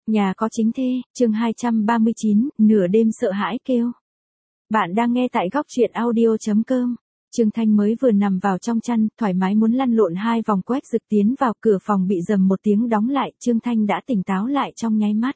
Nhà có chính thê, chương 239, nửa đêm sợ hãi kêu. Bạn đang nghe tại góc truyện audio.com. Trương Thanh mới vừa nằm vào trong chăn, thoải mái muốn lăn lộn 2 vòng. Quách Dực tiến vào, cửa phòng bị rầm một tiếng đóng lại, Trương Thanh đã tỉnh táo lại trong nháy mắt.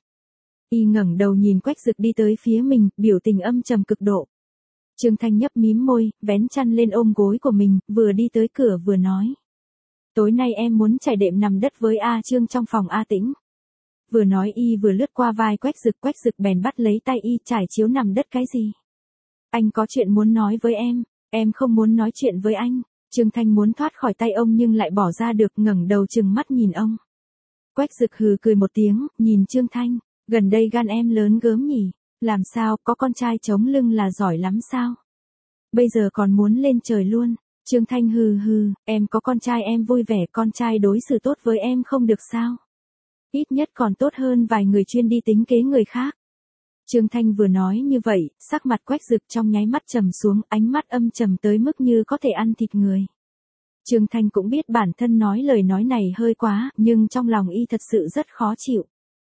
Y ngẩng đầu nhìn Quách Dực đi tới phía mình, biểu tình âm trầm cực độ. Trương Thanh nhấp mím môi, vén chăn lên ôm gối của mình, vừa đi tới cửa vừa nói. Tối nay em muốn trải đệm nằm đất với A Trương trong phòng A Tĩnh. Vừa nói y vừa lướt qua vai Quách Dực bèn bắt lấy tay y, trải chiếu nằm đất cái gì? Anh có chuyện muốn nói với em không muốn nói chuyện với anh. Trương Thanh muốn thoát khỏi tay ông nhưng lại bỏ ra được, ngẩng đầu trừng mắt nhìn ông. Quách Dực hừ cười một tiếng, nhìn Trương Thanh, gần đây gan em lớn gớm nhỉ, làm sao, có con trai chống lưng là giỏi lắm sao? Bây giờ còn muốn lên trời luôn. Trương Thanh hừ, em có con trai em vui vẻ, con trai đối xử tốt với em không được sao? Ít nhất còn tốt hơn vài người chuyên đi tính kế người khác. Trương Thanh vừa nói như vậy, sắc mặt Quách Dực trong nháy mắt trầm xuống, ánh mắt âm trầm tới mức như có thể ăn thịt người. Trương Thanh cũng biết bản thân nói lời nói này hơi quá, nhưng trong lòng y thật sự rất khó chịu.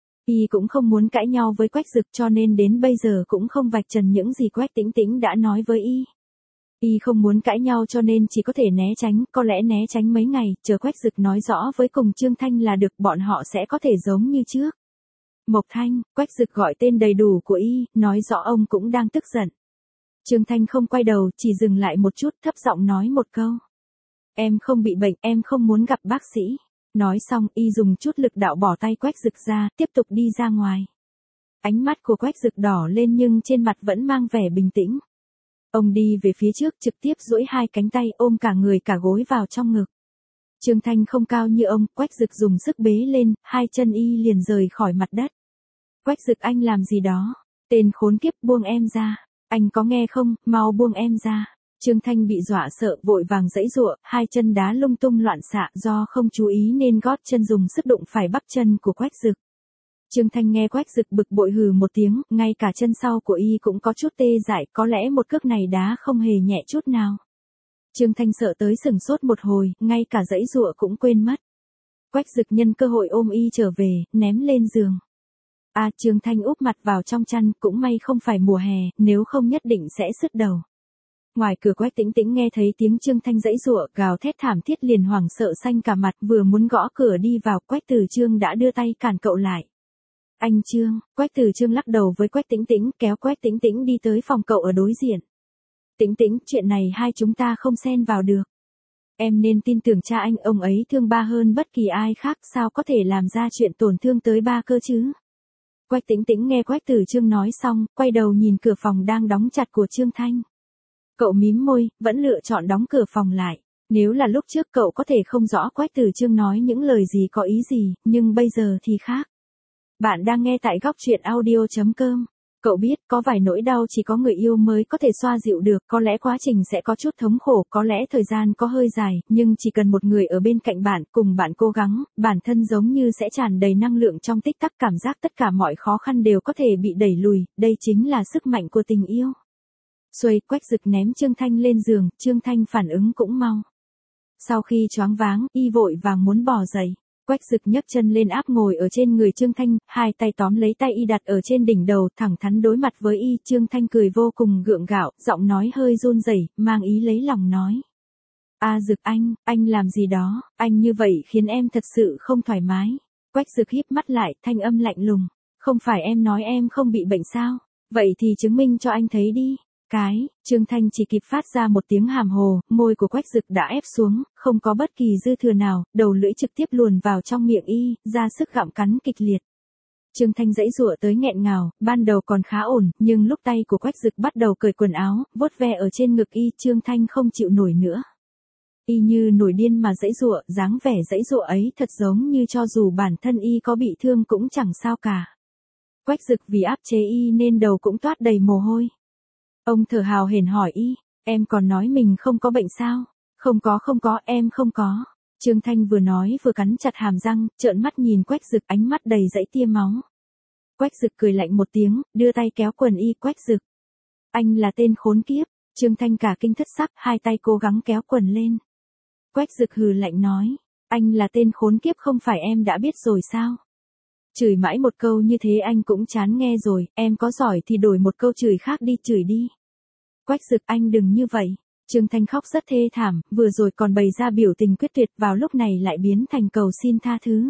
Y cũng không muốn cãi nhau với Quách Dực cho nên đến bây giờ cũng không vạch trần những gì Quách Tĩnh Tĩnh đã nói với y. Y không muốn cãi nhau cho nên chỉ có thể né tránh, có lẽ né tránh mấy ngày, chờ Quách Dực nói rõ với cùng Trương Thanh là được, bọn họ sẽ có thể giống như trước. Mộc Thanh, Quách Dực gọi tên đầy đủ của y, nói rõ ông cũng đang tức giận. Trương Thanh không quay đầu, chỉ dừng lại một chút, thấp giọng nói một câu. Em không bị bệnh, em không muốn gặp bác sĩ. Nói xong, y dùng chút lực đạo bỏ tay Quách Dực ra, tiếp tục đi ra ngoài. Ánh mắt của Quách Dực đỏ lên nhưng trên mặt vẫn mang vẻ bình tĩnh. Ông đi về phía trước, trực tiếp duỗi 2 cánh tay, ôm cả người cả gối vào trong ngực. Trương Thanh không cao như ông, Quách Dực dùng sức bế lên, 2 chân y liền rời khỏi mặt đất. Quách Dực, anh làm gì đó? Tên khốn kiếp, buông em ra. Anh có nghe không, mau buông em ra. Trương Thanh bị dọa sợ, vội vàng giãy giụa, 2 chân đá lung tung loạn xạ, do không chú ý nên gót chân dùng sức đụng phải bắp chân của Quách Dực. Trương Thanh nghe Quách Dực bực bội hừ một tiếng, ngay cả chân sau của y cũng có chút tê dại, có lẽ một cước này đá không hề nhẹ chút nào. Trương Thanh sợ tới sừng sốt một hồi, ngay cả giãy giụa cũng quên mất. Quách Dực nhân cơ hội ôm y trở về, ném lên giường. Trương Thanh úp mặt vào trong chăn, cũng may không phải mùa hè, nếu không nhất định sẽ sứt đầu. Ngoài cửa Quách Tĩnh Tĩnh nghe thấy tiếng Trương Thanh giãy giụa, gào thét thảm thiết liền hoảng sợ xanh cả mặt, vừa muốn gõ cửa đi vào, Quách Tử Trương đã đưa tay cản cậu lại. Anh Trương, Quách Tử Trương lắc đầu với Quách Tĩnh Tĩnh, kéo Quách Tĩnh Tĩnh đi tới phòng cậu ở đối diện. Tĩnh Tĩnh, chuyện này hai chúng ta không xen vào được. Em nên tin tưởng cha anh, ông ấy thương ba hơn bất kỳ ai khác, sao có thể làm ra chuyện tổn thương tới ba cơ chứ? Quách Tĩnh Tĩnh nghe Quách Tử Trương nói xong, quay đầu nhìn cửa phòng đang đóng chặt của Trương Thanh. Cậu mím môi, vẫn lựa chọn đóng cửa phòng lại. Nếu là lúc trước cậu có thể không rõ Quách Tử Trương nói những lời gì có ý gì, nhưng bây giờ thì khác. Bạn đang nghe tại góc truyện audio.com. Cậu biết, có vài nỗi đau chỉ có người yêu mới có thể xoa dịu được, có lẽ quá trình sẽ có chút thống khổ, có lẽ thời gian có hơi dài, nhưng chỉ cần một người ở bên cạnh bạn, cùng bạn cố gắng, bản thân giống như sẽ tràn đầy năng lượng trong tích tắc, cảm giác tất cả mọi khó khăn đều có thể bị đẩy lùi, đây chính là sức mạnh của tình yêu. Xuôi, Quách Dực ném Trương Thanh lên giường, Trương Thanh phản ứng cũng mau. Sau khi choáng váng, y vội vàng muốn bò dậy. Quách Dực nhấc chân lên áp ngồi ở trên người Trương Thanh, 2 tay tóm lấy tay y đặt ở trên đỉnh đầu, thẳng thắn đối mặt với y. Trương Thanh cười vô cùng gượng gạo, giọng nói hơi run rẩy, mang ý lấy lòng nói. Dực anh làm gì đó, anh như vậy khiến em thật sự không thoải mái. Quách Dực híp mắt lại, thanh âm lạnh lùng. Không phải em nói em không bị bệnh sao? Vậy thì chứng minh cho anh thấy đi. Trương Thanh chỉ kịp phát ra một tiếng hàm hồ, môi của Quách Dực đã ép xuống, không có bất kỳ dư thừa nào, đầu lưỡi trực tiếp luồn vào trong miệng y, ra sức gặm cắn kịch liệt. Trương Thanh giãy giụa tới nghẹn ngào, ban đầu còn khá ổn, nhưng lúc tay của Quách Dực bắt đầu cởi quần áo, vuốt ve ở trên ngực y, Trương Thanh không chịu nổi nữa. Y như nổi điên mà giãy giụa, dáng vẻ giãy giụa ấy thật giống như cho dù bản thân y có bị thương cũng chẳng sao cả. Quách Dực vì áp chế y nên đầu cũng toát đầy mồ hôi. Ông thở hào hển hỏi y, em còn nói mình không có bệnh sao? Không có, em không có. Trương Thanh vừa nói vừa cắn chặt hàm răng, trợn mắt nhìn Quách Dực, ánh mắt đầy dãy tia máu. Quách Dực cười lạnh một tiếng, đưa tay kéo quần y. Quách Dực, anh là tên khốn kiếp. Trương Thanh cả kinh thất sắc, 2 tay cố gắng kéo quần lên. Quách Dực hừ lạnh nói, anh là tên khốn kiếp không phải em đã biết rồi sao? Chửi mãi một câu như thế anh cũng chán nghe rồi, em có giỏi thì đổi một câu chửi khác đi, chửi đi. Quách Dực, anh đừng như vậy. Trương Thanh khóc rất thê thảm, vừa rồi còn bày ra biểu tình quyết tuyệt, vào lúc này lại biến thành cầu xin tha thứ.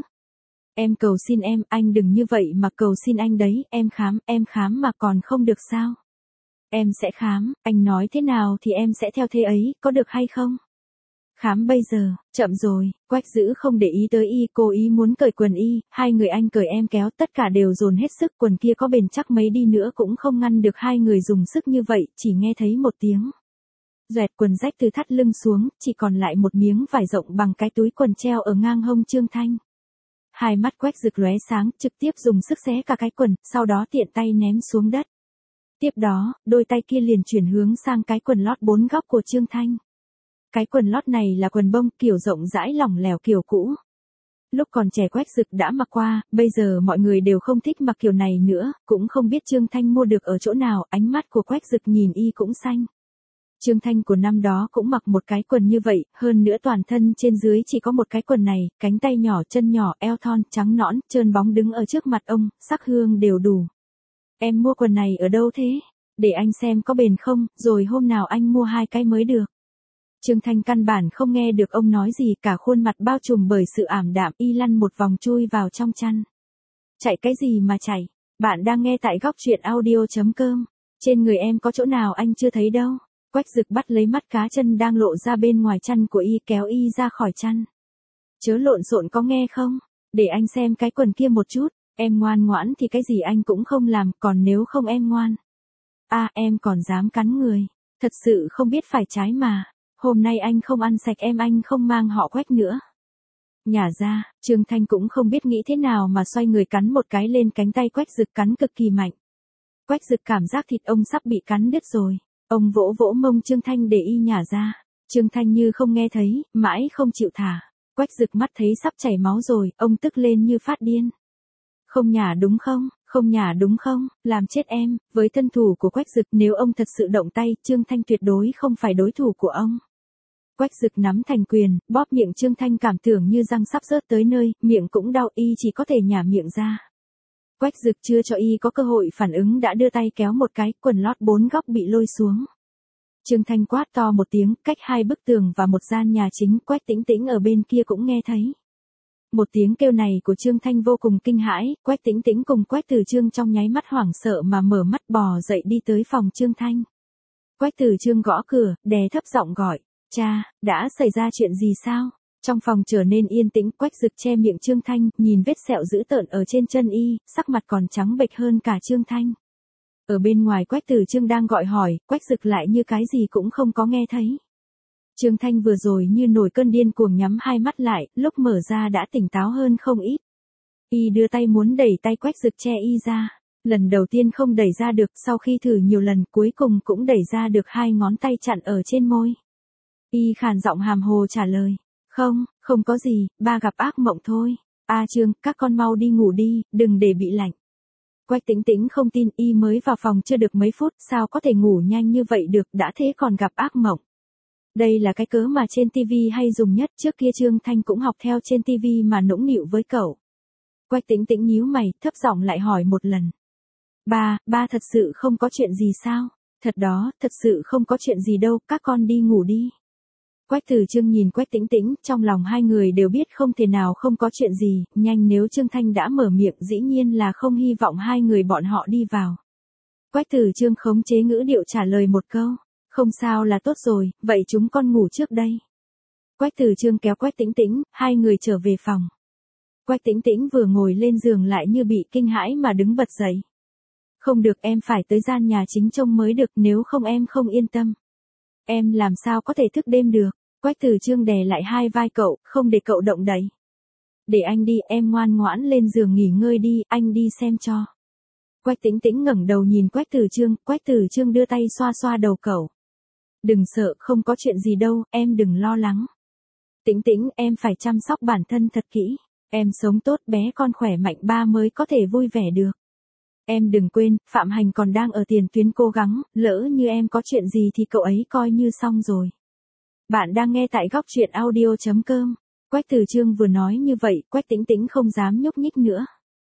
Em cầu xin em, anh đừng như vậy mà cầu xin anh đấy, em khám mà còn không được sao? Em sẽ khám, anh nói thế nào thì em sẽ theo thế ấy, có được hay không? Khám bây giờ, chậm rồi, Quách Dữ không để ý tới y, cố ý muốn cởi quần y, hai người anh cởi em kéo, tất cả đều dồn hết sức, quần kia có bền chắc mấy đi nữa cũng không ngăn được hai người dùng sức như vậy, chỉ nghe thấy một tiếng. Doẹt, quần rách từ thắt lưng xuống, chỉ còn lại một miếng vải rộng bằng cái túi quần treo ở ngang hông Trương Thanh. Hai mắt Quách Dực lóe sáng, trực tiếp dùng sức xé cả cái quần, sau đó tiện tay ném xuống đất. Tiếp đó, đôi tay kia liền chuyển hướng sang cái quần lót 4 góc của Trương Thanh. Cái quần lót này là quần bông, kiểu rộng rãi lỏng lẻo kiểu cũ. Lúc còn trẻ Quách Dực đã mặc qua, bây giờ mọi người đều không thích mặc kiểu này nữa, cũng không biết Trương Thanh mua được ở chỗ nào, ánh mắt của Quách Dực nhìn y cũng xanh. Trương Thanh của năm đó cũng mặc một cái quần như vậy, hơn nữa toàn thân trên dưới chỉ có một cái quần này, cánh tay nhỏ, chân nhỏ, eo thon, trắng nõn, trơn bóng đứng ở trước mặt ông, sắc hương đều đủ. Em mua quần này ở đâu thế? Để anh xem có bền không, rồi hôm nào anh mua 2 cái mới được. Trương Thanh căn bản không nghe được ông nói gì, cả khuôn mặt bao trùm bởi sự ảm đạm, y lăn một vòng chui vào trong chăn. Chạy cái gì mà chạy? Bạn đang nghe tại góc truyện audio.com. Trên người em có chỗ nào anh chưa thấy đâu? Quách Dực bắt lấy mắt cá chân đang lộ ra bên ngoài chăn của y, kéo y ra khỏi chăn. Chớ lộn xộn có nghe không? Để anh xem cái quần kia một chút, em ngoan ngoãn thì cái gì anh cũng không làm, còn nếu không em ngoan. À, em còn dám cắn người. Thật sự không biết phải trái mà. Hôm nay anh không ăn sạch em, anh không mang họ Quách nữa. Nhả ra, Trương Thanh cũng không biết nghĩ thế nào mà xoay người cắn một cái lên cánh tay Quách Dực, cắn cực kỳ mạnh. Quách Dực cảm giác thịt ông sắp bị cắn đứt rồi. Ông vỗ vỗ mông Trương Thanh để y nhả ra. Trương Thanh như không nghe thấy, mãi không chịu thả. Quách Dực mắt thấy sắp chảy máu rồi, ông tức lên như phát điên. Không nhả đúng không? Không nhả đúng không? Làm chết em. Với thân thủ của Quách Dực, nếu ông thật sự động tay, Trương Thanh tuyệt đối không phải đối thủ của ông. Quách Dực nắm thành quyền, bóp miệng Trương Thanh, cảm tưởng như răng sắp rớt tới nơi, miệng cũng đau, y chỉ có thể nhả miệng ra. Quách Dực chưa cho y có cơ hội phản ứng đã đưa tay kéo một cái, quần lót 4 góc bị lôi xuống. Trương Thanh quát to một tiếng, cách 2 bức tường và một gian nhà chính, Quách Tĩnh Tĩnh ở bên kia cũng nghe thấy. Một tiếng kêu này của Trương Thanh vô cùng kinh hãi, Quách Tĩnh Tĩnh cùng Quách Tử Trương trong nháy mắt hoảng sợ mà mở mắt bò dậy đi tới phòng Trương Thanh. Quách Tử Trương gõ cửa, đè thấp giọng gọi, cha, đã xảy ra chuyện gì sao? Trong phòng trở nên yên tĩnh, Quách Dực che miệng Trương Thanh, nhìn vết sẹo dữ tợn ở trên chân y, sắc mặt còn trắng bệch hơn cả Trương Thanh. Ở bên ngoài Quách Tử Trương đang gọi hỏi, Quách Dực lại như cái gì cũng không có nghe thấy. Trương Thanh vừa rồi như nổi cơn điên cuồng nhắm hai mắt lại, lúc mở ra đã tỉnh táo hơn không ít. Y đưa tay muốn đẩy tay Quách Dực che y ra. Lần đầu tiên không đẩy ra được, sau khi thử nhiều lần cuối cùng cũng đẩy ra được, 2 ngón tay chặn ở trên môi. Y khàn giọng hàm hồ trả lời. Không có gì, ba gặp ác mộng thôi. Trương, các con mau đi ngủ đi, đừng để bị lạnh. Quách Tĩnh Tĩnh không tin, y mới vào phòng chưa được mấy phút, sao có thể ngủ nhanh như vậy được, đã thế còn gặp ác mộng. Đây là cái cớ mà trên TV hay dùng nhất, trước kia Trương Thanh cũng học theo trên TV mà nũng nịu với cậu. Quách Tĩnh Tĩnh nhíu mày, thấp giọng lại hỏi một lần. Ba thật sự không có chuyện gì sao? Thật đó, thật sự không có chuyện gì đâu, các con đi ngủ đi. Quách Tử Trương nhìn Quách Tĩnh Tĩnh, trong lòng hai người đều biết không thể nào không có chuyện gì, nhanh nếu Trương Thanh đã mở miệng dĩ nhiên là không hy vọng hai người bọn họ đi vào. Quách Tử Trương khống chế ngữ điệu trả lời một câu, không sao là tốt rồi, vậy chúng con ngủ trước đây. Quách Tử Trương kéo Quách Tĩnh Tĩnh, hai người trở về phòng. Quách Tĩnh Tĩnh vừa ngồi lên giường lại như bị kinh hãi mà đứng bật dậy. Không được, em phải tới gian nhà chính trông mới được, nếu không em không yên tâm. Em làm sao có thể thức đêm được? Quách Tử Trương đè lại hai vai cậu, không để cậu động đậy. Để anh đi, em ngoan ngoãn lên giường nghỉ ngơi đi, anh đi xem cho. Quách Tĩnh Tĩnh ngẩng đầu nhìn Quách Tử Trương đưa tay xoa xoa đầu cậu. Đừng sợ, không có chuyện gì đâu, em đừng lo lắng. Tĩnh Tĩnh, em phải chăm sóc bản thân thật kỹ. Em sống tốt, bé con khỏe mạnh, ba mới có thể vui vẻ được. Em đừng quên, Phạm Hành còn đang ở tiền tuyến cố gắng, lỡ như em có chuyện gì thì cậu ấy coi như xong rồi. Bạn đang nghe tại góc truyện audio.com. Quách Tử Trương vừa nói như vậy, Quách Tĩnh Tĩnh không dám nhúc nhích nữa.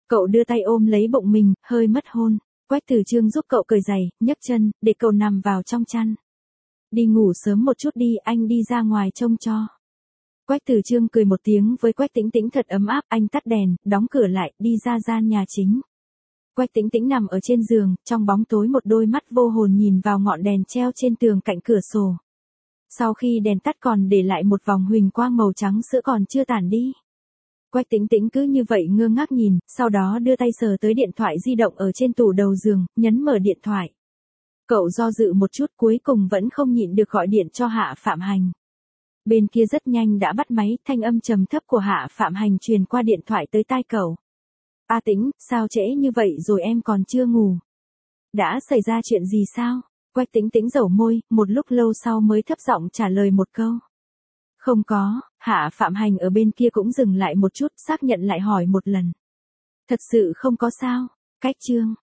Cậu đưa tay ôm lấy bụng mình, hơi mất hôn. Quách Tử Trương giúp cậu cởi giày, nhấc chân, để cậu nằm vào trong chăn. Đi ngủ sớm một chút đi, anh đi ra ngoài trông cho. Quách Tử Trương cười một tiếng với Quách Tĩnh Tĩnh thật ấm áp, anh tắt đèn, đóng cửa lại, đi ra gian nhà chính. Quách Tĩnh Tĩnh nằm ở trên giường, trong bóng tối một đôi mắt vô hồn nhìn vào ngọn đèn treo trên tường cạnh cửa sổ. Sau khi đèn tắt còn để lại một vòng huỳnh quang màu trắng sữa còn chưa tản đi. Quách Tĩnh Tĩnh cứ như vậy ngơ ngác nhìn, sau đó đưa tay sờ tới điện thoại di động ở trên tủ đầu giường, nhấn mở điện thoại. Cậu do dự một chút cuối cùng vẫn không nhịn được gọi điện cho Hạ Phạm Hành. Bên kia rất nhanh đã bắt máy, thanh âm trầm thấp của Hạ Phạm Hành truyền qua điện thoại tới tai cậu. A Tĩnh, sao trễ như vậy rồi em còn chưa ngủ? Đã xảy ra chuyện gì sao? Quách Tĩnh Tĩnh dẩu môi, một lúc lâu sau mới thấp giọng trả lời một câu. Không có, Hạ Phạm Hành ở bên kia cũng dừng lại một chút, xác nhận lại hỏi một lần. Thật sự không có sao, cách chương.